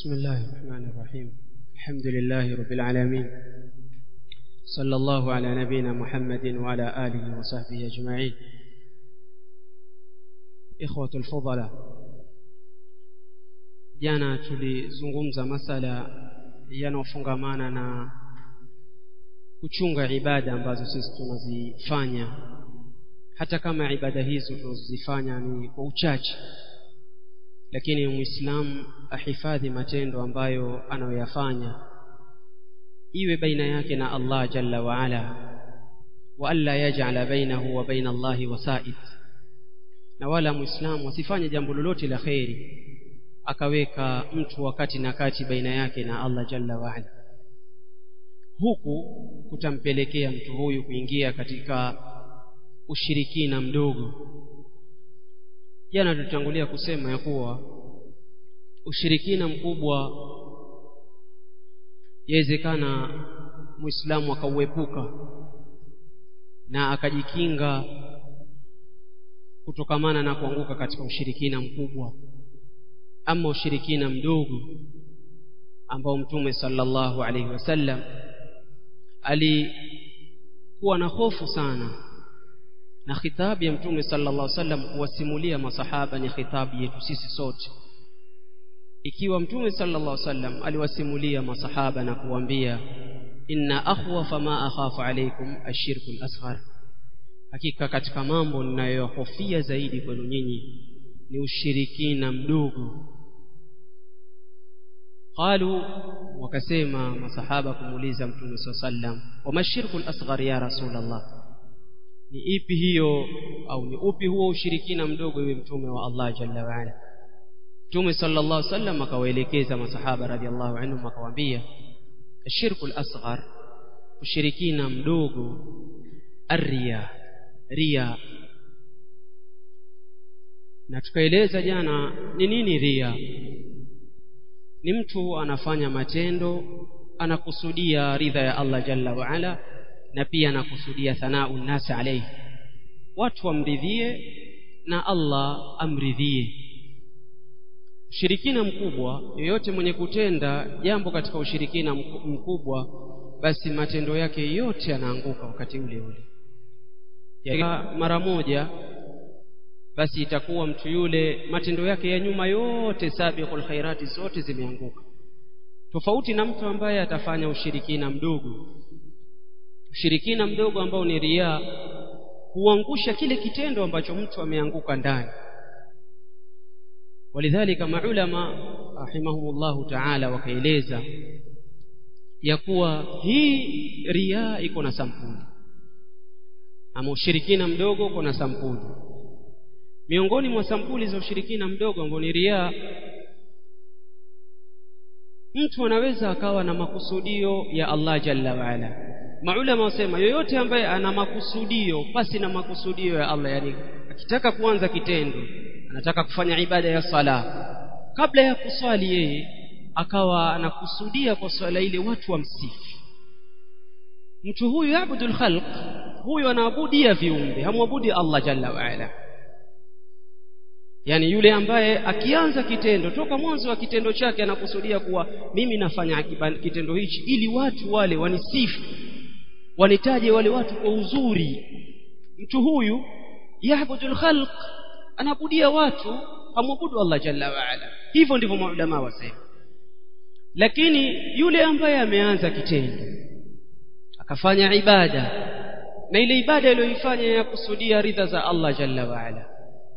بسم الله الرحمن الرحيم. الحمد لله رب العالمين، صلى الله على نبينا محمد وعلى آله وصحبه أجمعين. إخوة الفضلاء، jana tulizungumza masala yanayofungamana na kuchunga ibada ambazo sisi tunazifanya, hata kama ibada hizo tunazifanya ni kwa uchache, lakini Muislamu ahifadhi matendo ambayo anayoyafanya, iwe baina yake na Allah jalla wa ala, wa alla yaj'ala bainahu wa baina Allahi wasa'id. Na wala Muislamu asifanye jambo lolote la khairi akaweka mtu wakati na kati baina yake na Allah jalla wa ala, huku kutampelekea mtu huyu kuingia katika ushirikina mdogo. Jana tutangulia kusema ya kuwa ushirikina mkubwa yawezekana Muislamu akauepuka na akajikinga kutokamana na kuanguka katika ushirikina mkubwa. Ama ushirikina mdogo ambao Mtume sallallahu alaihi wasallam alikuwa na hofu sana, na khitabu ya Mtume sallallahu alaihi wasallam kuwasimulia masahaba ni khitabu yetu sisi sote. Ikiwa Mtume sallallahu alaihi wasallam aliwasimulia masahaba na kuambia, inna akhwafa ma akhafu alaykum ashirku al-asghar, hakika katika mambo ninayohofia zaidi kwenu nyinyi ni ushirikina mdogo. Qalu, wakasema masahaba kumuuliza Mtume sallallahu alaihi wasallam, wa mashirku al-asghar ya Rasulullah, ni ipi hiyo au ni upi huo ushirikina mdogo ewe Mtume wa Allah jalla wa ala? Mtume sallallahu alaihi wasallam akawaelekeza masahaba radhiallahu anhum, akawaambia ashirku al-asghar, ushirikina mdogo, riya. Na tukaeleza jana ni nini riya. Ni mtu anafanya matendo anakusudia ridha ya Allah jalla wa ala, na pia anakusudia thanau nasi alayhi, watu wamridhie na Allah amridhie. Ushirikina mkubwa, yoyote mwenye kutenda jambo katika ushirikina mkubwa, basi matendo yake yote yanaanguka wakati ule ule. Ya mara moja, basi itakuwa mtu yule matendo yake ya nyuma yote, sabiqul khairati, zote zimeanguka. Tofauti na mtu ambaye atafanya ushirikina mdogo. Ushirikina mdogo ambao ni riya huangusha kile kitendo ambacho mtu ameanguka ndani. Walidhalika maulama rahimahumullahu ta'ala wakaeleza ya kuwa hii riya iko na sampuli, ama ushirikina mdogo uko na sampuli. Miongoni mwa sampuli za ushirikina mdogo ambao ni riya, mtu anaweza akawa na makusudio ya Allah jalla wa ala. Maulama wasema yoyote ambaye ana makusudio pasi na makusudio ya Allah, yani akitaka kuanza kitendo, anataka kufanya ibada ya sala, kabla ya kuswali yeye akawa anakusudia kwa swala ile watu wamsifu, mtu huyu yaabudul khalq, huyu anaabudia viumbe, hamwabudi Allah jalla wa ala. Yani yule ambaye akianza kitendo, toka mwanzo wa kitendo chake anakusudia kuwa mimi nafanya kitendo hichi ili watu wale wanisifu, wanitaje wale watu kwa uzuri, mtu huyu yaabudul khalq, anabudia watu, hamwabudu Allah jalla wa ala. Hivyo ndivyo maulama wasema. Lakini yule ambaye ameanza kitendo akafanya ibada, na ile ibada aliyoifanya ya kusudia ridha za Allah jalla wa ala,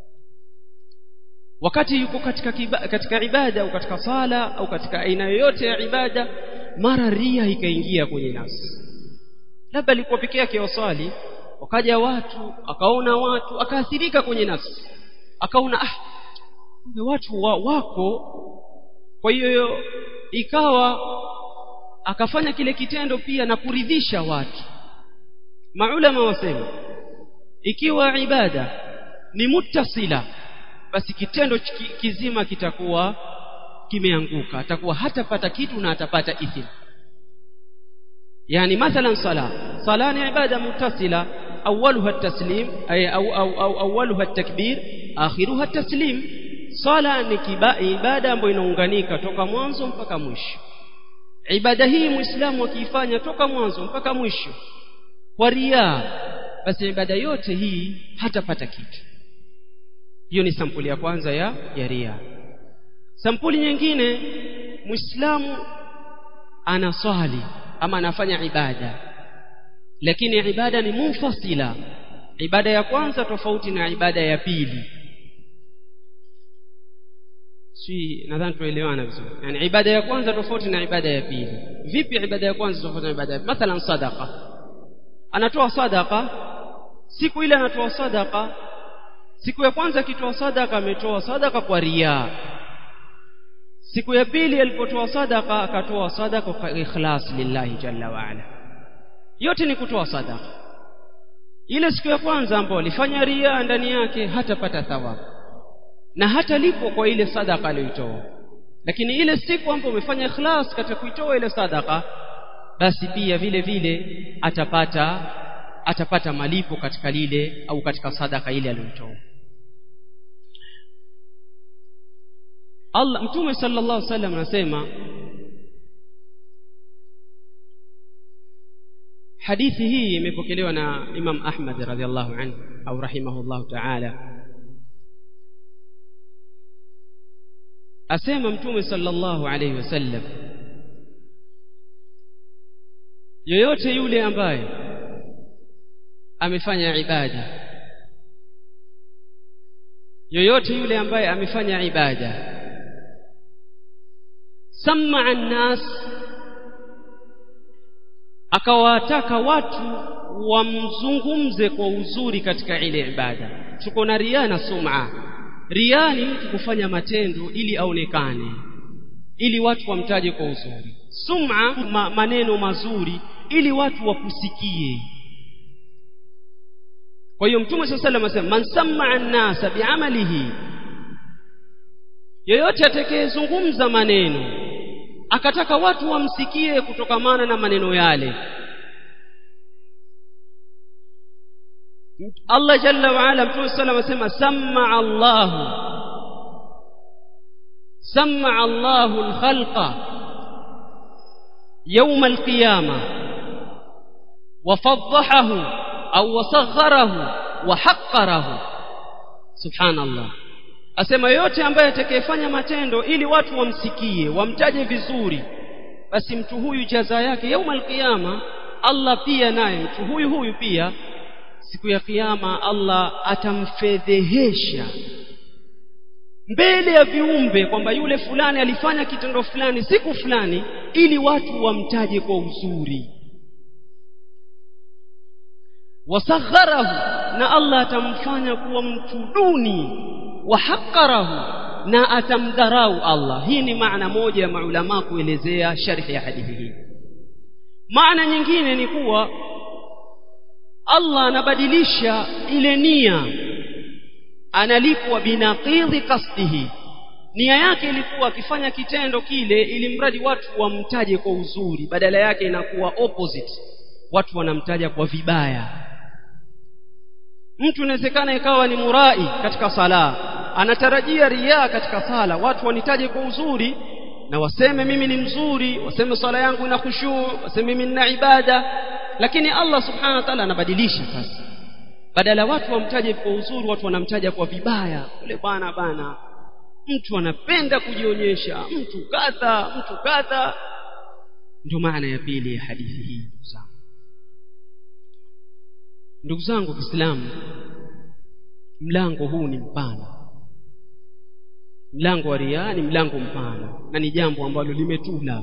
wakati yuko katika ibada au katika sala au katika aina yoyote ya ibada, mara riya ikaingia kwenye nafsi. Labda alikuwa peke yake waswali, wakaja watu, akaona watu, akaathirika kwenye nafsi, akaona watu wako. Kwa hiyo ikawa akafanya kile kitendo pia na kuridhisha watu. Maulama wasema ikiwa ibada ni muttasila, basi kitendo kizima kitakuwa kimeanguka, atakuwa hatapata kitu na atapata ithim. Yani mathalan sala ni ibada muttasila, awwaluha at-taslim ay awwaluha at-takbir, akhiruha at-taslim. swala ni ibada ambayo inaunganika toka mwanzo mpaka mwisho. Ibada hii muislamu akiifanya toka mwanzo mpaka mwisho kwa riya, basi ibada yote hii hatapata kitu. Hiyo ni sampuli ya kwanza ya riya. Sampuli nyingine, muislamu anaswali ama anafanya ibada, lakini ibada ni munfasila. Ibada ya kwanza tofauti na ibada ya pili. Nadhani tuelewana vizuri. Yani ibada ya kwanza tofauti na ibada ya pili. Vipi ibada ya kwanza tofauti na ibada ya pili? Mathalan sadaqa. Anatoa sadaqa, siku ile anatoa sadaqa, siku ya kwanza akitoa sadaqa ametoa sadaqa kwa riya. Siku ya pili alipotoa sadaqa akatoa sadaqa kwa ikhlas lillahi jalla wa ala. Yote ni kutoa sadaqa. Ile siku ya kwanza ambayo alifanya riya ndani yake hatapata thawabu na hata lipo kwa ile sadaqa aliyotoa. Lakini ile siku ambayo umefanya ikhlas katika kuitoa ile sadaqa, basi pia vile vile atapata malipo katika lile au katika sadaqa ile aliyotoa. Allah Mtume sallallahu alaihi wasallam anasema, hadithi hii imepokelewa na Imam Ahmad radhiallahu anhu au rahimahullahu ta'ala. Asema Mtume sallallahu alayhi wasallam, yoyote yule ambaye amefanya ibada, sam'a an-nas, akawataka watu wamzungumze kwa uzuri katika ile ibada. Tuko na riya na sum'a. Riya ni kufanya matendo ili aonekane, ili watu wamtaje kwa uzuri. Sum'a maneno mazuri ili watu wakusikie. Kwa hiyo Mtume sallallahu alayhi wasallam man sam'a an-nasa bi'amalihi, yeyote atakayezungumza maneno akataka watu wamsikie kutokamana na maneno yale, Allah jalla wa ala, Mtume sallallahu alayhi wasallam sam'a Allahu al-khalqa yawm al-qiyamah wa fadhahahu au wasagharahu wa haqqarahu. Subhanallah. Asema yote ambaye atakayefanya matendo ili watu wamsikie, wamtaje vizuri, basi mtu huyu jaza yake yaum al-qiyama, Allah pia naye mtu huyu pia siku ya kiyama Allah atamfedhehesha mbele ya viumbe kwamba yule fulani alifanya kitendo fulani siku fulani ili watu wamtaje kwa uzuri. Wasagharahu, na Allah atamfanya kuwa mtu duni. Wahaqqarahu, na atamdharau Allah. Hii ni maana moja ya maulama kuelezea sharhi ya hadithi hii. Maana nyingine ni kuwa Allah anabadilisha ile nia, analipwa binaqidhi qasdihi. Nia yake ilikuwa akifanya kitendo kile ili mradi watu wamtaje kwa uzuri, badala yake inakuwa opposite, watu wanamtaja kwa vibaya. Mtu inawezekana ikawa ni murai katika sala, anatarajia riya katika sala, watu wanitaje kwa uzuri na waseme mimi ni mzuri, waseme sala yangu ina khushu, waseme mimi nina ibada. Lakini Allah subhanahu wa ta'ala anabadilisha sasa, badala watu wamtaje kwa uzuri, watu wanamtaja kwa vibaya. Ule bana mtu anapenda kujionyesha, mtu kadha. Ndio maana ya pili ya hadithi hii. Ndugu zangu Waislamu, mlango huu ni mpana. Mlango wa riya ni mlango mpana na ni jambo ambalo limetula,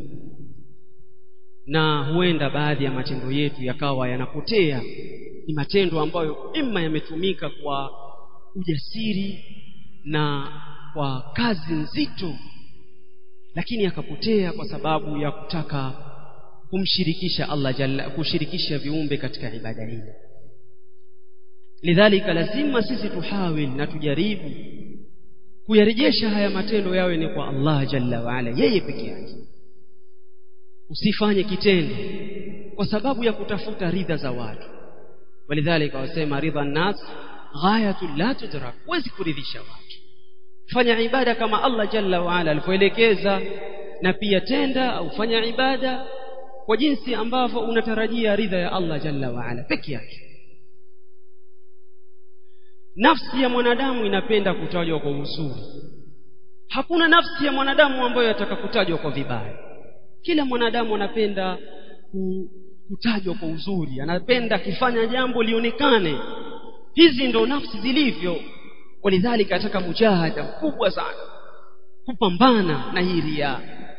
na huenda baadhi ya matendo yetu yakawa yanapotea. Ni matendo ambayo imma yametumika kwa ujasiri na kwa kazi nzito, lakini yakapotea kwa sababu ya kutaka kumshirikisha Allah jalla, kushirikisha viumbe katika ibada hii. Lidhalika lazima sisi tuhawil na tujaribu kuyarejesha haya matendo yawe ni kwa Allah jalla wa ala, yeye peke yake. Usifanye kitendo kwa sababu ya kutafuta ridha za watu. Walidhalika wasema ridha an-nas ghayatun la tudrak, huwezi kuridhisha watu. fanya ibada kama Allah jalla wa ala alivyoelekeza, na pia tenda au fanya ibada kwa jinsi ambavyo unatarajia ridha ya Allah jalla wa ala peke yake. Nafsi ya mwanadamu inapenda kutajwa kwa uzuri. Hakuna nafsi ya mwanadamu ambayo yataka kutajwa kwa vibaya. Kila mwanadamu anapenda kutajwa kwa uzuri, anapenda kifanya jambo lionekane. Hizi ndo nafsi zilivyo. Walidhalika ataka mujahada mkubwa sana kupambana na hii riya.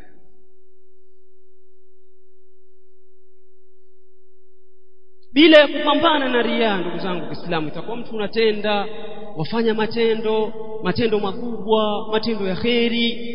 Bila ya kupambana na riya, ndugu zangu Kiislamu, itakuwa mtu unatenda, wafanya matendo makubwa, matendo ya kheri,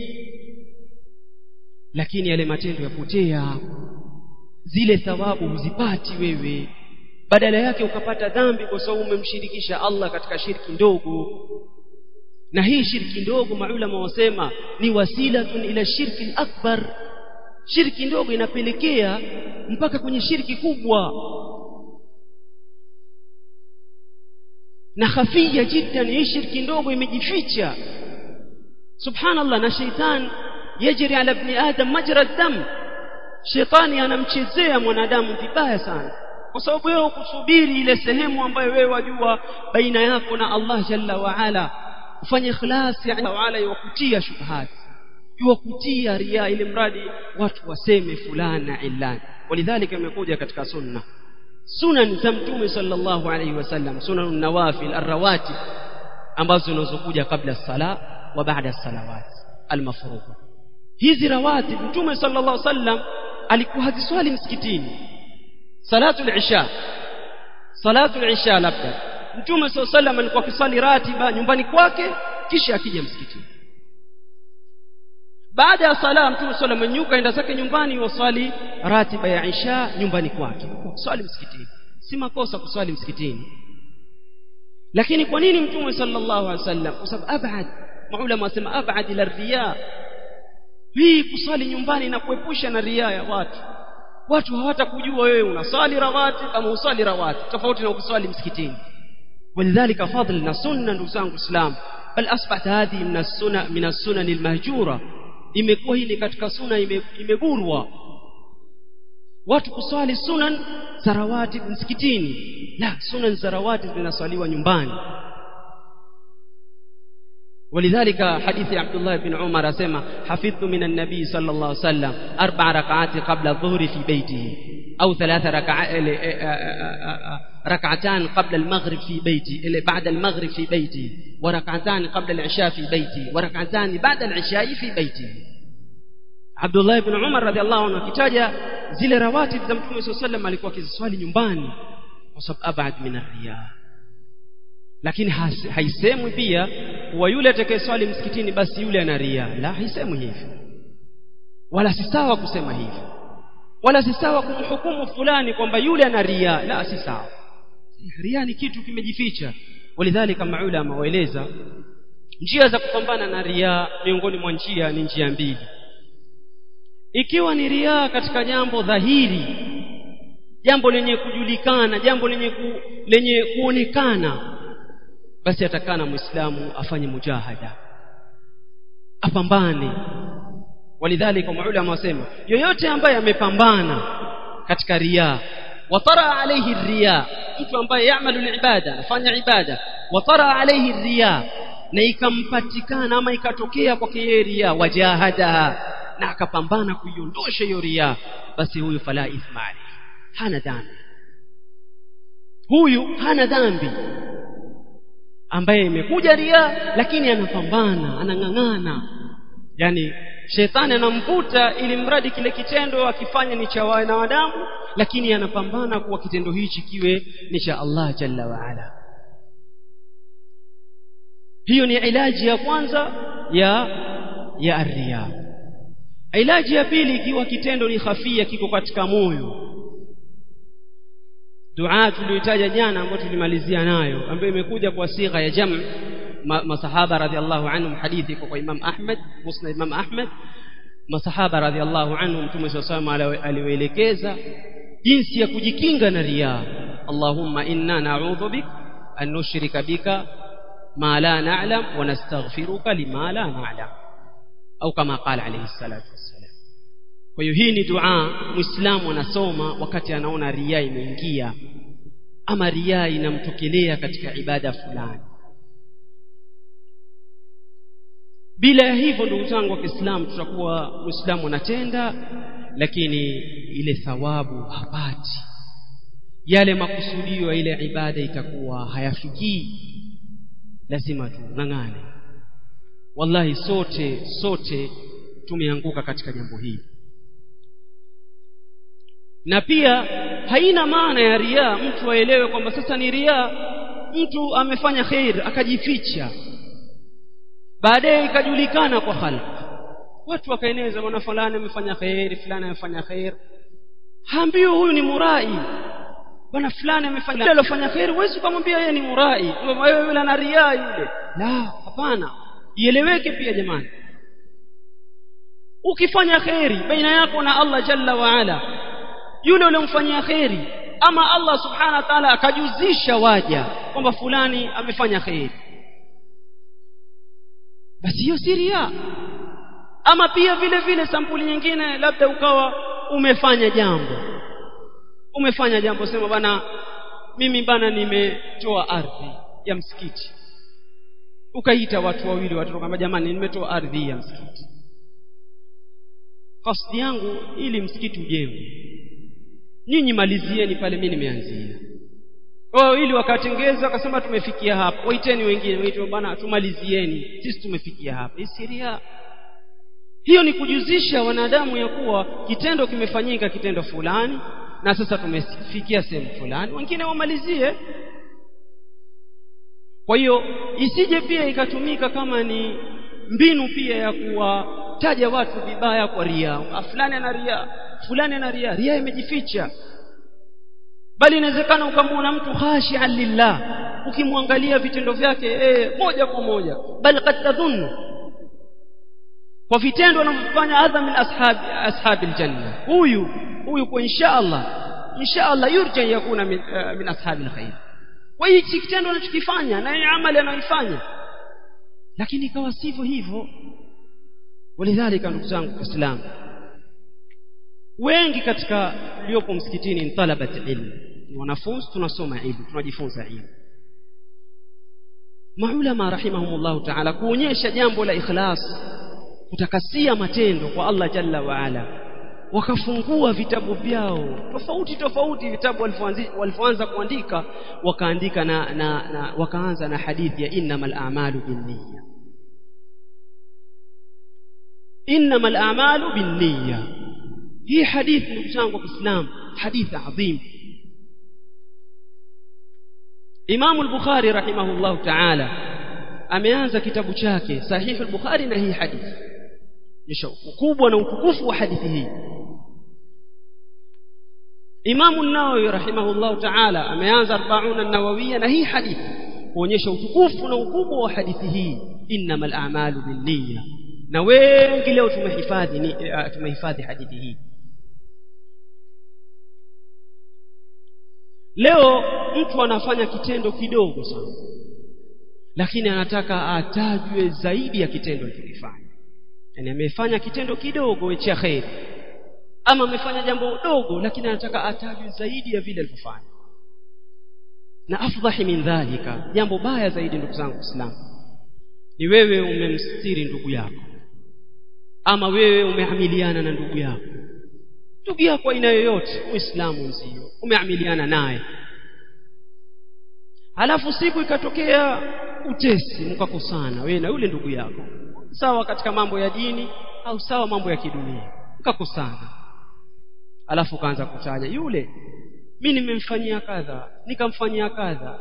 lakini yale matendo yapotea, zile thawabu huzipati wewe, badala yake ukapata dhambi kwa sababu umemshirikisha Allah katika shirki ndogo. Na hii shirki ndogo maulama wasema ni wasilatun ila shirki al-akbar. Shirki ndogo inapelekea mpaka kwenye shirki kubwa, na khafia jiddan. Hii shirki ndogo imejificha, subhanallah. Na shaitan yajri ala ibn adam majra ad-dam, shaitani anamchezea mwanadamu vibaya sana, kwa sababu wewe kusubiri ile sehemu ambayo wewe wajua baina yako na Allah jalla wa ala, ufanye ikhlas ya Allah wala yukutia shubhat, yukutia riya, ile mradi watu waseme fulana ilani. Walidhalika imekuja katika sunan za Mtume sallallahu alayhi wasallam, sunanun nawafil arrawatib, ambazo zinazokuja kabla sala wa baada salawat almafruḍa. Hizi rawatib Mtume sallallahu alayhi wasallam alikuwa haziswali msikitini. Salatul isha labda Mtume sallallahu alayhi wasallam alikuwa akiswali ratiba nyumbani kwake, kisha akija msikitini. Baada ya sala Mtume sallallahu alayhi wasallam nyuka enda zake nyumbani, waswali ratiba ya isha nyumbani kwake. Swali msikitini si makosa kuswali msikitini, lakini kwa nini Mtume sallallahu alayhi wasallam? Kwa sababu abad, maulama wasema abad ila riya. Hii kuswali nyumbani na kuepusha na riya ya watu hawatakujua wewe unaswali rawati kama uswali rawati, tofauti na ukiswali msikitini. Walidhalika fadl na sunna, ndugu zangu Islam, bal asbahat hadhi min as-sunan al-mahjura, imekuwa hili katika sunna imeburwa watu kuswali sunan za rawatib msikitini. La, sunan za rawatib zinaswaliwa nyumbani. ولذلك حديث عبد الله بن عمر اسمع حفظت من النبي صلى الله عليه وسلم 4 ركعات قبل الظهر في بيته، أو 3 ركعتان قبل المغرب في بيتي، بعد المغرب في بيتي، وركعتان قبل العشاء في بيتي، وركعتان بعد العشاء في بيتي. عبد الله بن عمر رضي الله عنه akitaja zile rawatib za Mtume صلى الله عليه وسلم alikuwa akiziswali nyumbani kwa sababu abad min ar-riya. Lakini haisemwi pia wa yule atakayeswali msikitini basi yule ana riya. La, haisemwi hivyo, wala si sawa kusema hivyo, wala si sawa kumhukumu fulani kwamba yule ana riya. La, si sawa. Riya ni kitu kimejificha. Walidhalika maulama waeleza njia za kupambana na riya. Miongoni mwa njia ni njia mbili. Ikiwa ni riya katika jambo dhahiri, jambo lenye kujulikana, jambo lenye kuonekana, basi atakana muislamu afanye mujahada, apambane. Walidhalika maulama wasema yoyote ambaye amepambana katika riya, watara alayhi riya, mtu ambaye yaamalu al-ibada, afanya ibada, watara alayhi riya, na ikampatikana ama ikatokea kwake yeye riya, wajahada, na akapambana kuiondosha hiyo riya, basi huyu fala ithma alayhi, hana dhambi. Huyu hana dhambi ambaye imekuja riya lakini anapambana, anang'ang'ana. Yani shetani anamvuta ili mradi kile kitendo akifanya ni cha wanadamu, lakini anapambana kuwa kitendo hichi kiwe ni cha Allah jalla wa ala. Hiyo ni ilaji ya kwanza ya ar-riya. Ilaji ya pili, ikiwa kitendo ni khafia, kiko katika moyo, dua tuliyotaja jana ambayo tulimalizia nayo, ambayo imekuja kwa sigha ya jam' masahaba radhiallahu anhum. Hadithi kwa Imam Ahmad, Musnad Imam Ahmad. Masahaba radhiallahu anhum, Mtume sallallahu alayhi wasallam aliwaelekeza jinsi ya kujikinga na riya. Allahumma inna na'udhu bik an nushrika bika ma la na'lam wa nastaghfiruka lima la na'lam, au kama qala alayhi salatu wassalam. Kwa hiyo hii ni dua muislamu anasoma wakati anaona riya imeingia ama riya inamtokelea katika ibada fulani. Bila ya hivyo ndugu zangu wa Kiislamu, tutakuwa muislamu anatenda lakini ile thawabu hapati, yale makusudio ya ile ibada itakuwa hayafikii. Lazima tung'ang'ane. Wallahi sote tumeanguka katika jambo hili. Na pia haina maana ya riya mtu aelewe kwamba sasa ni riya, mtu amefanya khair akajificha, baadaye ikajulikana kwa khalq, watu wakaeneza bwana fulani amefanya khair, fulani amefanya khair. Haambiwi huyu ni murai, bwana fulani amefanya alofanya khair, wewe ukamwambia yeye ni murai, wewe yule ana riya yule. La, hapana, ieleweke pia jamani. Ukifanya khairi baina yako na Allah jalla wa ala, yule uliyomfanyia khairi, ama Allah subhanahu wa ta'ala akajuzisha waja kwamba fulani amefanya khairi, basi hiyo si riya. Ama pia vile vile sampuli nyingine, labda ukawa umefanya jambo, sema bana mimi bana nimetoa ardhi ya msikiti, ukaita watu wawili watoto kama jamani nimetoa ardhi ya msikiti, kasdi yangu ili msikiti ujengwe, nyinyi malizieni pale mimi nimeanzia. Ili wakatengeza akasema tumefikia hapa, waiteni wengine, waitwe bana tumalizieni, sisi tumefikia hapa. Hii riya. Hiyo ni kujuzisha wanadamu ya kuwa kitendo kimefanyika, kitendo fulani, na sasa tumefikia sehemu fulani, wengine wamalizie. Kwa hiyo isije pia ikatumika kama ni mbinu pia ya kuwataja watu vibaya kwa riya. Fulani ana riya, fulani ana riya, riya imejificha. Bali inawezekana ukamwona mtu khashi'an lillah, ukimwangalia vitendo vyake moja kwa moja, bal qad tadhunnu kwa vitendo anavyofanya adha min ashabil janna, huyu kwa inshallah yurja yakuna min ashabil khair. Kwa hiyo kitendo anachokifanya na amali anayoifanya, lakini ikawa sivyo hivyo. Walidhalika ndugu zangu Waislamu, wengi katika waliopo msikitini ni talabati ilmu, ni wanafunzi, tunasoma ilmu, tunajifunza ilmu. Maulama rahimahumullahu ta'ala kuonyesha jambo la ikhlas, kutakasia matendo kwa Allah jalla wa ala, wakafungua vitabu vyao tofauti, vitabu walipoanza kuandika, wakaandika na wakaanza na hadithi ya innamal a'malu binniyya. Innamal a'malu binniyya, hii hadithi ndugu zangu wa Kiislamu, hadithi adhim. Imam al-Bukhari rahimahullahu ta'ala ameanza kitabu chake Sahih al-Bukhari na hii hadithi, nisha ukubwa na utukufu wa hadithi hii. Imam an-Nawawi rahimahullahu ta'ala ameanza 40 an-Nawawiyya na hii hadithi, kuonyesha utukufu na ukubwa wa hadithi hii, innamal a'malu binniyya. Na wengi leo tumehifadhi hadithi hii. Leo mtu anafanya kitendo kidogo sana, lakini anataka atajwe zaidi ya kitendo alichofanya. Yani amefanya kitendo kidogo cha khair, ama amefanya jambo dogo, lakini anataka atajwe zaidi ya vile alivyofanya. Na afdhahi min dhalika, jambo baya zaidi ndugu zangu Waislamu, ni wewe umemstiri ndugu yako, ama wewe umeamiliana na ndugu yako aina yoyote, Muislamu mzio umeamiliana naye, halafu siku ikatokea utesi, mkakosana wewe na yule ndugu yako, sawa katika mambo ya dini au sawa mambo ya kidunia, mkakosana. Halafu kaanza kutaja yule, mimi nimemfanyia kadha, nikamfanyia kadha,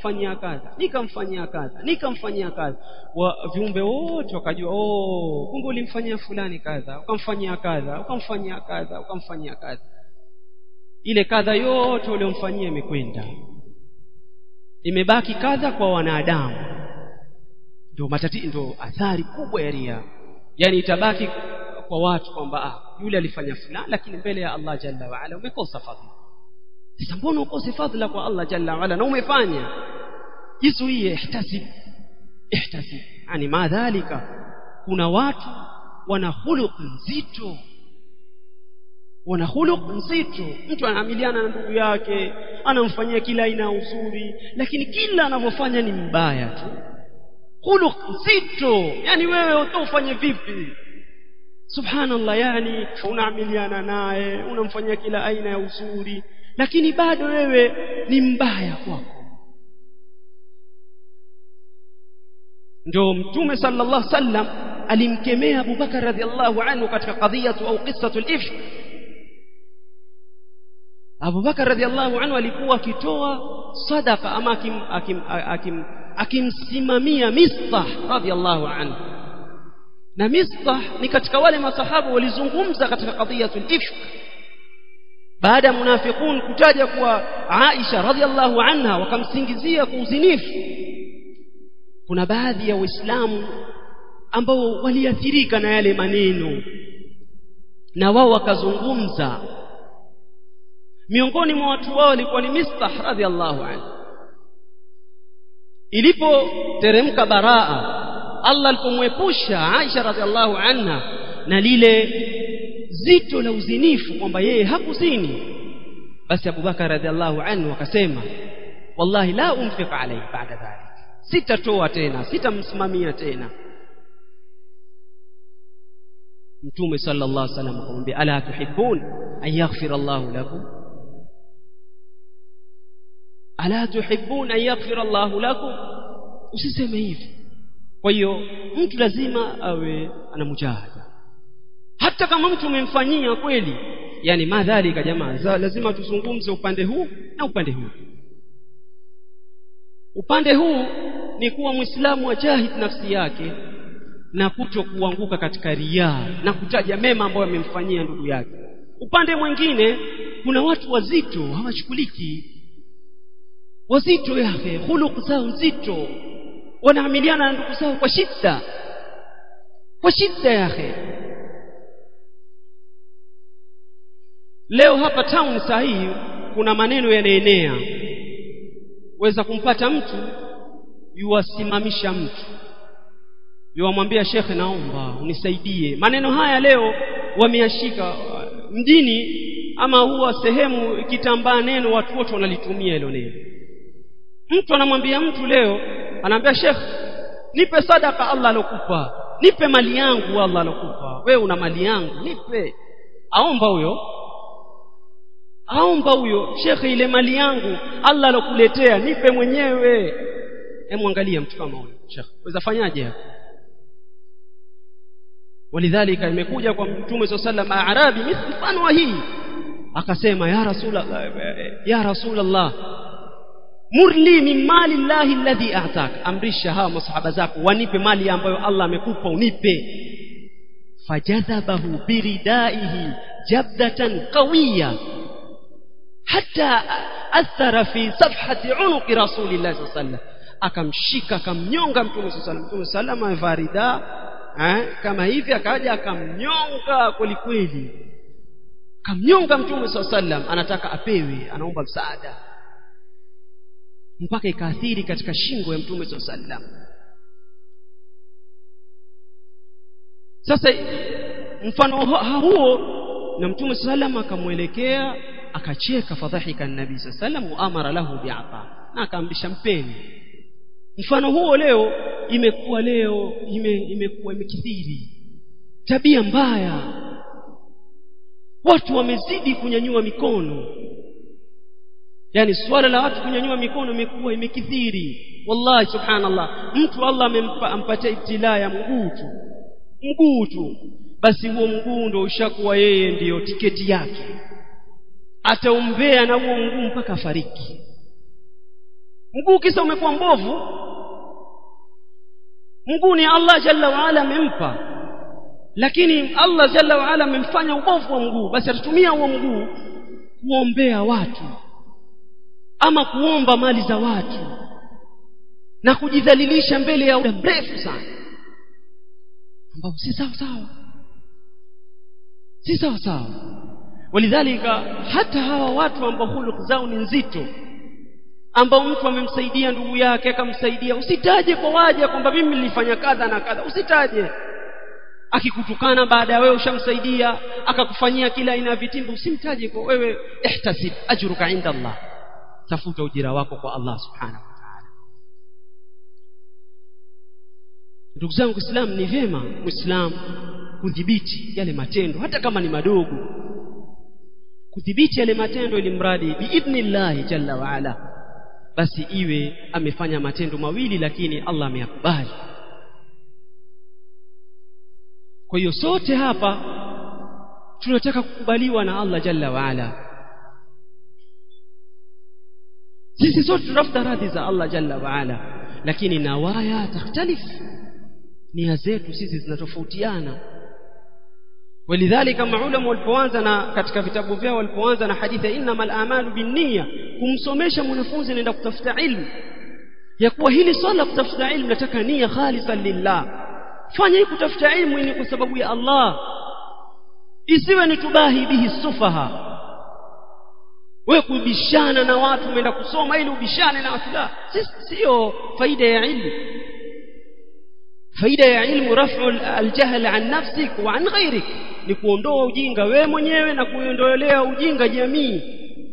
nikamfanyia kadha. Wa viumbe wote wakajua, kumbe ulimfanyia fulani kadha, ukamfanyia kadha. Ile kadha yote uliyomfanyia imekwenda, imebaki kadha kwa wanadamu. Ndio athari kubwa ya riya. Yani itabaki kwa watu kwamba yule alifanya fulani, lakini mbele ya Allah jalla wa ala umekosa fadhila. Sasa mbona ukose fadhila kwa Allah jalla wa ala na umefanya? Jizuie, ihtasib, ihtasib, yani madhalika kuna watu wana khuluq nzito, mtu anaamiliana na ndugu yake, anamfanyia kila aina ya uzuri, lakini kila anavyofanya ni mbaya tu, khuluq nzito. Yani wewe utafanya vipi? Subhanallah, yani unaamiliana naye, unamfanyia kila aina ya uzuri, lakini bado wewe ni mbaya kwako. Ndio Mtume sallallahu alaihi wasallam alimkemea Abu Bakar radhiallahu anhu katika qadhiyatu au qissatu al-ifk. Abu Bakar radhiallahu anhu alikuwa akitoa sadaqa ama akimsimamia Mistah radhiallahu anhu, na Mistah ni katika wale masahaba walizungumza katika qadhiyatu al-ifk baada ya munafiqun kutaja kuwa Aisha radhiallahu anha wakamsingizia kwa uzinifu. Kuna baadhi ya Waislamu ambao waliathirika na yale maneno na wao wakazungumza. Miongoni mwa watu wao walikuwa ni Mistah radhiallahu anhu. Ilipo teremka baraa, Allah alipomwepusha Aisha radhiallahu anha na lile zito la uzinifu kwamba yeye hakuzini, basi Abu Bakar radhiallahu anhu akasema, wallahi la umfiq alayhi baada dhalik, sitatoa tena, sitamsimamia tena. Mtume sallallahu alaihi wasallam akamwambia, ala tuhibbun an yaghfira Allahu lakum, ala tuhibbun an yaghfira Allahu lakum, usiseme hivi. Kwa hiyo mtu lazima awe ana mujahada, hata kama mtu umemfanyia kweli. Yani madhalika jamaa, lazima tuzungumze upande huu na upande huu. Upande huu ni kuwa Muislamu ajahid nafsi yake na kutokuanguka katika riya na kutaja mema ambayo amemfanyia ndugu yake. Upande mwingine kuna watu wazito, hawachukuliki, wazito yake, khuluq zao nzito, wanaamiliana na ndugu zao kwa shida yake. Leo hapa town sahihi kuna maneno yanaenea, weza kumpata mtu yuwasimamisha mtu, yuwamwambia shekhe, naomba unisaidie. Maneno haya leo wameashika mjini, ama huwa sehemu ikitambaa neno watu wote wanalitumia hilo neno. Mtu anamwambia mtu leo, anamwambia shekhe, nipe sadaka Allah alokupa, nipe mali yangu Allah alokupa. Wewe una mali yangu, nipe. Aomba huyo shekhe, ile mali yangu Allah alokuletea nipe mwenyewe. Angalia mtu kama huyo shekhe, waweza fanyaje hapo? Walidhalika imekuja kwa Mtume sallallahu alaihi wasallam Arabi mfano wa hii, akasema, ya Rasulullah murli min mali llahi alladhi a'tak, amrisha hawa masahaba zako wanipe mali ambayo Allah amekupa, unipe. Fajadhabahu biridaihi jabdatan qawiyya hatta athara fi safhati unuqi rasulillah sallallahu alaihi wasallam, akamshika akamnyonga Mtume sallallahu alaihi wasallam. Mtume sallallahu alaihi wasallam amefarida kama hivi, akaja akamnyonga kweli kweli, kamnyonga Mtume sallallahu alaihi wasallam, anataka apewe, anaomba msaada, mpaka ikaathiri katika shingo ya Mtume sallallahu alaihi wasallam. Sasa mfano huo, na Mtume sallallahu alaihi wasallam akamuelekea, akacheka, fadhahika an-nabii sallallahu alaihi wasallam wa amara lahu bi'ata, na akaamrisha mpeni. Mfano huo leo imekuwa imekithiri, tabia mbaya, watu wamezidi kunyanyua mikono. Yani swala la watu kunyanyua mikono imekuwa imekithiri. Wallahi subhanallah, mtu Allah ampatia ibtilaa ya mguu tu, basi huo mguu ndio ushakuwa yeye ndiyo tiketi yake, ataombea na huo mguu mpaka fariki. Mguu kisa umekuwa mbovu, mguu ni Allah jalla wa ala amempa, lakini Allah jalla wa ala amemfanya ubovu wa mguu, basi atatumia huo mguu kuombea watu ama kuomba mali za watu na kujidhalilisha mbele ya muda mrefu sana, ambao si sawa. Walidhalika hata hawa watu ambao khuluq zao ni nzito, ambao mtu amemsaidia ndugu yake akamsaidia, usitaje kwa waja kwamba mimi nilifanya kadha na kadha, usitaje. Akikutukana baada ya wewe ushamsaidia akakufanyia kila aina ya vitimbi, usimtaje kwa wewe. Ihtasib ajruka inda Allah, tafuta ujira wako kwa Allah subhanahu wa ta'ala. Ndugu zangu Uislamu, ni vyema Muislamu kudhibiti yale matendo hata kama ni madogo, kudhibiti yale matendo ili mradi biidhnillah jalla wa ala basi iwe amefanya matendo mawili lakini Allah ameyakubali. Kwa hiyo sote hapa tunataka kukubaliwa na Allah jalla wa ala. Sisi sote tunafuta radhi za Allah jalla wa ala, lakini nawaya takhtalif, nia zetu sisi zinatofautiana. Walidhalika maulama walipoanza na katika vitabu vyao walipoanza na hadithi innamal a'malu binniya, kumsomesha mwanafunzi nenda kutafuta ilmu ya kuwa hili swala kutafuta ilmu nataka nia khalisan lillah. Fanya hii kutafuta ilmu ni kwa sababu ya Allah, isiwe ni tubahi bihi sufaha, wewe kubishana na watu umeenda kusoma ili ubishane na watu. La, sio faida ya ilmu. Faida ya ilmu raf'u al-jahl an nafsik wa an ghayrik, ni kuondoa ujinga wewe mwenyewe na kuondolea ujinga jamii.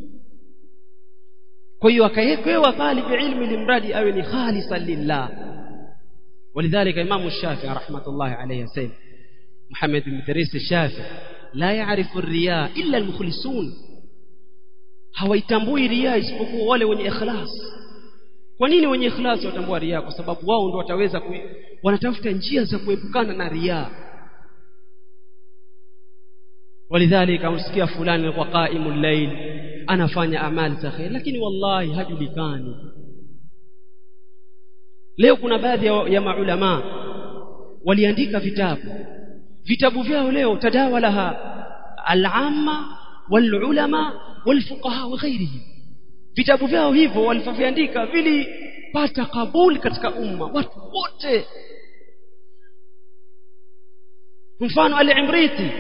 Kwa hiyo akayekewa talib ilmu limradi awe ni khalisan lillah. Walidhalika Imam Shafi'i rahmatullahi alayhi wasallam, Muhammad bin Idris al-Shafi'i, la ya'rifu ar-riya illa al-mukhlisun, hawaitambui riya isipokuwa wale wenye ikhlas. Kwa nini wenye ikhlas watambua riya? Kwa sababu wao ndio wataweza wanatafuta njia za kuepukana na riya. Walidhalika usikia fulani kwa qaimul layl anafanya amali za khair lakini wallahi hajulikani. Leo kuna baadhi ya maulama waliandika vitabu vyao leo tadawalaha al-amma wal-ulama wal-fuqaha wa ghayrihim. Vitabu vyao hivyo walifaviandika vilipata kabuli katika umma, watu wote. Mfano al-Imriti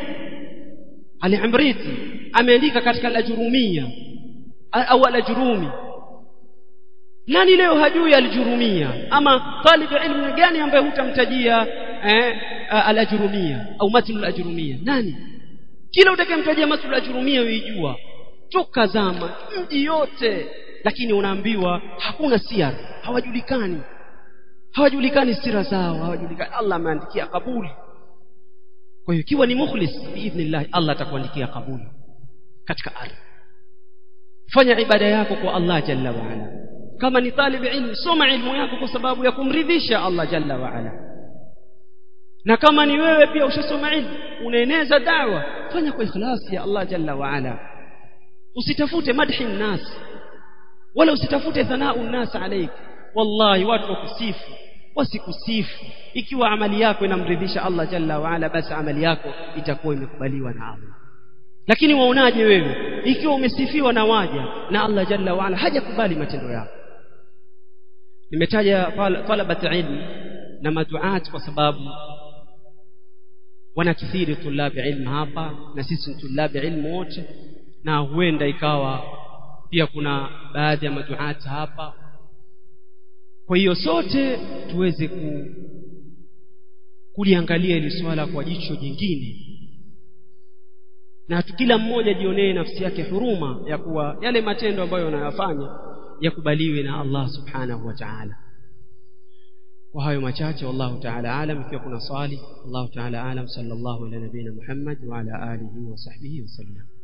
ameandika katika al-Ajurumiyya au al-Ajurumi. Nani leo hajui al-Ajurumiyya? Ama talib ilmu gani ambaye hutamtajia al-Ajurumiyya au matn al-Ajurumiyya? Nani? Kila utakayemtajia matn al-Ajurumiyya uijua toka zama mji yote, lakini unaambiwa hakuna siyar, hawajulikani sira zao, hawajulikani. Allah ameandikia kabuli. Kwa hiyo ikiwa ni mukhlis biidhnillah Allah atakuandikia kabuli katika ardhi. Fanya ibada yako kwa Allah jalla wa ala. Kama ni talib ilmu, soma ilmu yako kwa sababu ya kumridhisha Allah jalla wa ala. Na kama ni wewe pia ushasoma ilmu unaeneza da'wa, fanya kwa ikhlasi ya Allah jalla wa ala. Usitafute madhi nnas wala usitafute thanau nnas alayk. Wallahi watu wakusifu wasikusifu, ikiwa amali yako inamridhisha Allah jalla wa ala basi amali yako itakuwa imekubaliwa na Allah. Lakini waonaje wewe ikiwa umesifiwa na waja na Allah jalla wa ala hajakubali matendo yako? Nimetaja talabat ilm na maduat kwa sababu wanakithiri tulabi ilmu hapa na sisi tulabi ilmu wote, na huenda ikawa pia kuna baadhi ya maduat hapa. Kwa hiyo sote tuweze kuliangalia hili swala kwa jicho jingine, na kila mmoja jionee nafsi yake huruma ya kuwa yale matendo ambayo anayafanya yakubaliwe na Allah subhanahu wa ta'ala. Kwa hayo machache, wallahu ta'ala alam. Ikiwa kuna swali, wallahu ta'ala alam. Sallallahu ala nabina Muhammad wa ala alihi wa sahbihi wa sallam.